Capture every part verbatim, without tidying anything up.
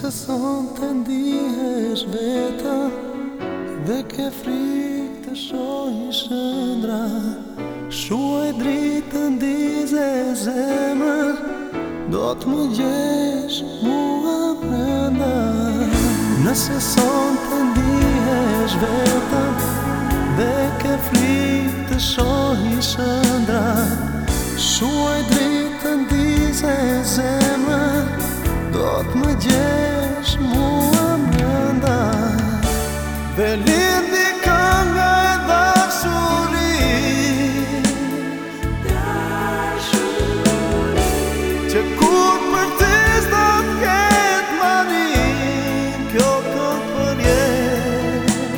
Nëse son të ndihesh vetëm dhe ke frikë të shohësh shëndra, shuaj dritën dize zemër, do të më gjesh mua brenda. Nëse son të ndihesh vetëm dhe ke frikë të shohësh shëndra, shuaj dritën dize zemër, do të më gjesh mua brenda. Dhe lindi kënga e dashurisë, që kur për ty s'do t'ket marin, kjo këngë për jetë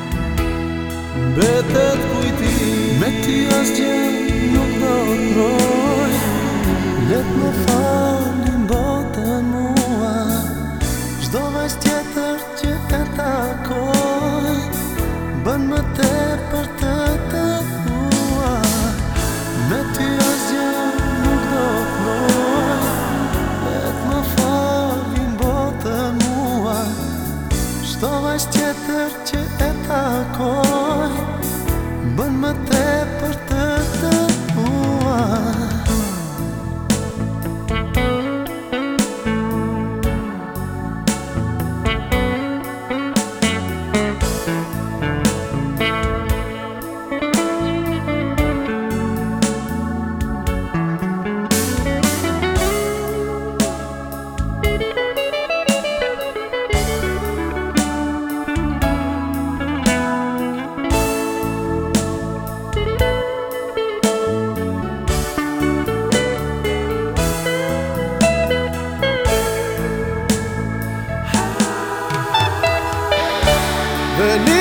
mbetet kujtim. Me ty asgjë nuk do t'roj, let më falin botën mua. Çdo vajzë tjetër që e takoj bën më tepër të të dua. Me ty asgjë nuk do t'roj, let më falin botën mua. Çdo vajzë tjetër që e takoj bën më tepër të të dua. Veni